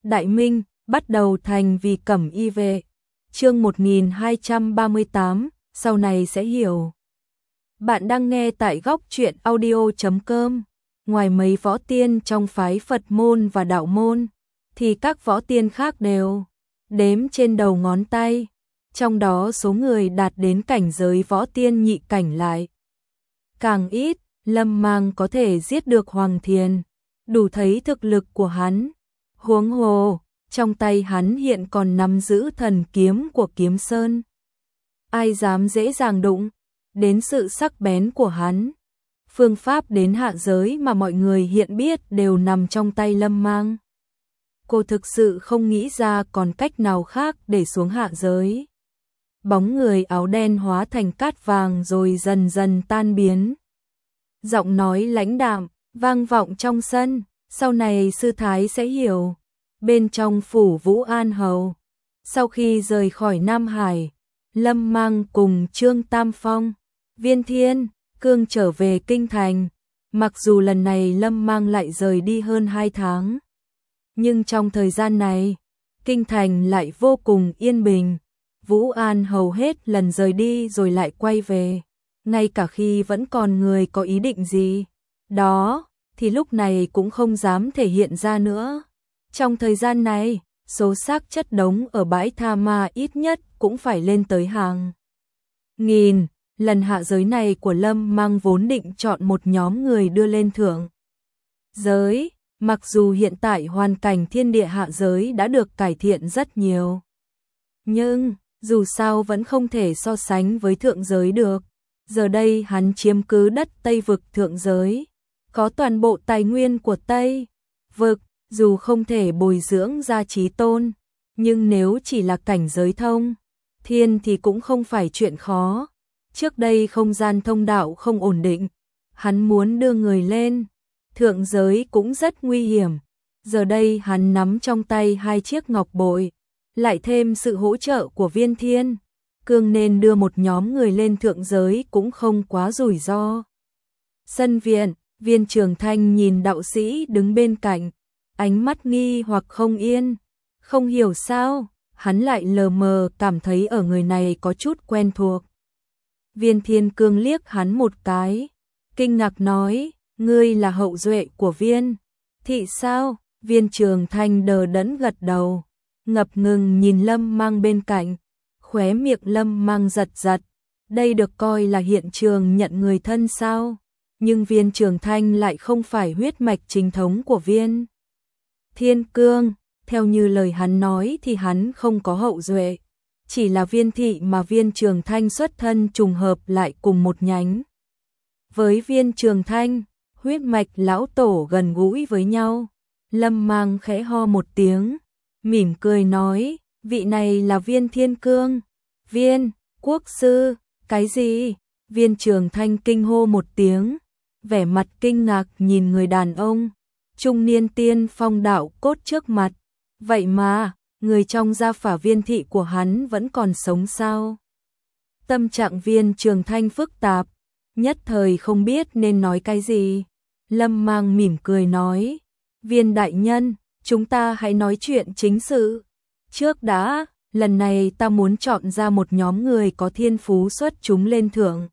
Đại Minh, bắt đầu thành vì cẩm y vệ. Chương 1238, sau này sẽ hiểu. Bạn đang nghe tại góc truyện audio.com. Ngoài mấy võ tiên trong phái Phật môn và đạo môn, thì các võ tiên khác đều đếm trên đầu ngón tay. Trong đó số người đạt đến cảnh giới võ tiên nhị cảnh lại càng ít. Lâm Mang có thể giết được Hoàng Thiền, đủ thấy thực lực của hắn. Huống hồ, trong tay hắn hiện còn nắm giữ thần kiếm của Kiếm Sơn. Ai dám dễ dàng đụng đến sự sắc bén của hắn. Phương pháp đến hạ giới mà mọi người hiện biết đều nằm trong tay Lâm Mang. Cô thực sự không nghĩ ra còn cách nào khác để xuống hạ giới. Bóng người áo đen hóa thành cát vàng rồi dần dần tan biến. Giọng nói lãnh đạm vang vọng trong sân, sau này sư thái sẽ hiểu. Bên trong phủ Vũ An Hầu, sau khi rời khỏi Nam Hải, Lâm Mang cùng Trương Tam Phong, Viên Thiên Cương trở về kinh thành. Mặc dù lần này Lâm Mang lại rời đi hơn 2 tháng, nhưng trong thời gian này, kinh thành lại vô cùng yên bình. Vũ An hầu hết lần rời đi rồi lại quay về, ngay cả khi vẫn còn người có ý định gì đó, thì lúc này cũng không dám thể hiện ra nữa. Trong thời gian này, số xác chất đống ở bãi tha ma ít nhất cũng phải lên tới hàng nghìn. Lần hạ giới này của Lâm Mang vốn định chọn một nhóm người đưa lên thượng giới, mặc dù hiện tại hoàn cảnh thiên địa hạ giới đã được cải thiện rất nhiều, nhưng dù sao vẫn không thể so sánh với thượng giới được. Giờ đây hắn chiếm cứ đất Tây vực thượng giới, có toàn bộ tài nguyên của Tây vực, dù không thể bồi dưỡng ra chí tôn, nhưng nếu chỉ là cảnh giới thông thiên thì cũng không phải chuyện khó. Trước đây không gian thông đạo không ổn định, hắn muốn đưa người lên thượng giới cũng rất nguy hiểm. Giờ đây hắn nắm trong tay 2 chiếc ngọc bội, lại thêm sự hỗ trợ của Viên Thiên Cương nên đưa một nhóm người lên thượng giới cũng không quá rủi ro. Sân viện, Viên Trường Thanh nhìn đạo sĩ đứng bên cạnh, ánh mắt nghi hoặc không yên. Không hiểu sao, hắn lại lờ mờ cảm thấy ở người này có chút quen thuộc. Viên Thiên Cương liếc hắn một cái, kinh ngạc nói, ngươi là hậu duệ của Viên thị sao? Viên Trường Thanh đờ đẫn gật đầu, ngập ngừng nhìn Lâm Mang bên cạnh, khóe miệng Lâm Mang giật giật. Đây được coi là hiện trường nhận người thân sao? Nhưng Viên Trường Thanh lại không phải huyết mạch chính thống của Viên Thiên Cương. Theo như lời hắn nói thì hắn không có hậu duệ, chỉ là Viên thị mà Viên Trường Thanh xuất thân trùng hợp lại cùng một nhánh với Viên Trường Thanh, huyết mạch lão tổ gần gũi với nhau. Lâm Mang khẽ ho một tiếng, mỉm cười nói, vị này là Viên Thiên Cương. Viên quốc sư? Cái gì? Viên Trường Thanh kinh hô một tiếng, vẻ mặt kinh ngạc nhìn người đàn ông trung niên tiên phong đạo cốt trước mặt. Vậy mà, người trong gia phả Viên thị của hắn vẫn còn sống sao? Tâm trạng Viên Trường Thanh phức tạp, nhất thời không biết nên nói cái gì. Lâm Mang mỉm cười nói, Viên đại nhân, chúng ta hãy nói chuyện chính sự trước đã. Lần này ta muốn chọn ra một nhóm người có thiên phú xuất chúng lên thượng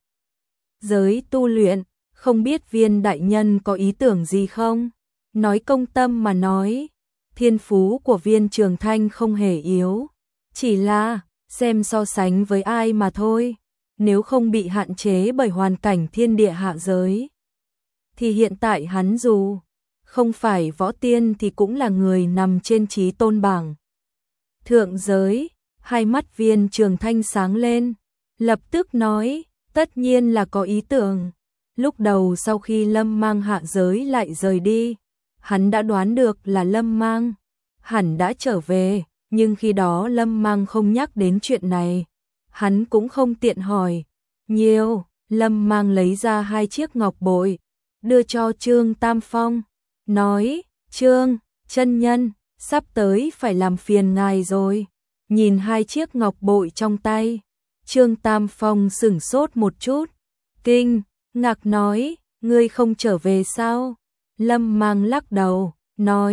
giới tu luyện, không biết Viên đại nhân có ý tưởng gì không? Nói công tâm mà nói, thiên phú của Viên Trường Thanh không hề yếu, chỉ là xem so sánh với ai mà thôi. Nếu không bị hạn chế bởi hoàn cảnh thiên địa hạ giới, thì hiện tại hắn dù không phải võ tiên thì cũng là người nằm trên chí tôn bảng thượng giới. Hai mắt Viên Trường Thanh sáng lên, lập tức nói, tất nhiên là có ý tưởng. Lúc đầu sau khi Lâm Mang hạ giới lại rời đi, hắn đã đoán được là Lâm Mang hẳn đã trở về, nhưng khi đó Lâm Mang không nhắc đến chuyện này, hắn cũng không tiện hỏi nhiều. Lâm Mang lấy ra 2 chiếc ngọc bội, đưa cho Trương Tam Phong, nói, Trương chân nhân, sắp tới phải làm phiền ngài rồi. Nhìn 2 chiếc ngọc bội trong tay, Trương Tam Phong sửng sốt một chút, kinh ngạc nói, ngươi không trở về sao? Lâm Mang lắc đầu, nói,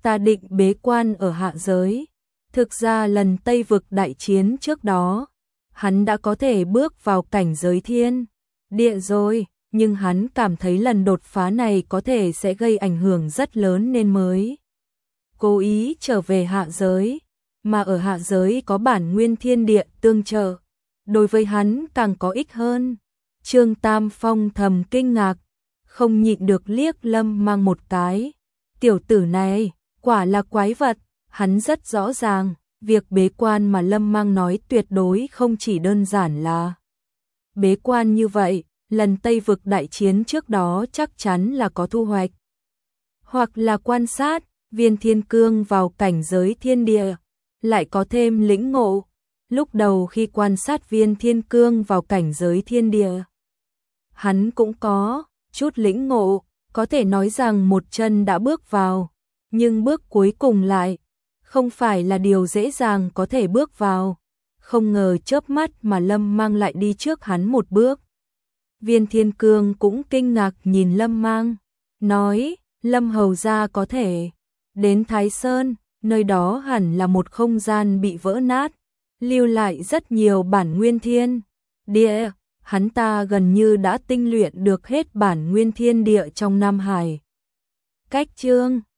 ta định bế quan ở hạ giới. Thực ra lần Tây vực đại chiến trước đó, hắn đã có thể bước vào cảnh giới thiên địa rồi, nhưng hắn cảm thấy lần đột phá này có thể sẽ gây ảnh hưởng rất lớn nên mới cố ý trở về hạ giới, mà ở hạ giới có bản nguyên thiên địa tương trợ, đối với hắn càng có ích hơn. Trương Tam Phong thầm kinh ngạc, không nhịn được liếc Lâm Mang một cái. Tiểu tử này, quả là quái vật, hắn rất rõ ràng, việc bế quan mà Lâm Mang nói tuyệt đối không chỉ đơn giản là bế quan như vậy, lần Tây vực đại chiến trước đó chắc chắn là có thu hoạch. Hoặc là quan sát, viên thiên cương vào cảnh giới thiên địa, lại có thêm lĩnh ngộ. Lúc đầu khi quan sát viên thiên cương vào cảnh giới thiên địa, hắn cũng có chút lĩnh ngộ, có thể nói rằng một chân đã bước vào, nhưng bước cuối cùng lại không phải là điều dễ dàng có thể bước vào. Không ngờ chớp mắt mà Lâm Mang lại đi trước hắn một bước. Viên thiên cương cũng kinh ngạc nhìn Lâm Mang, nói, Lâm hầu gia có thể đến Thái Sơn, nơi đó hẳn là một không gian bị vỡ nát, lưu lại rất nhiều bản nguyên thiên địa, hắn ta gần như đã tinh luyện được hết bản nguyên thiên địa trong Nam Hải. Cách chương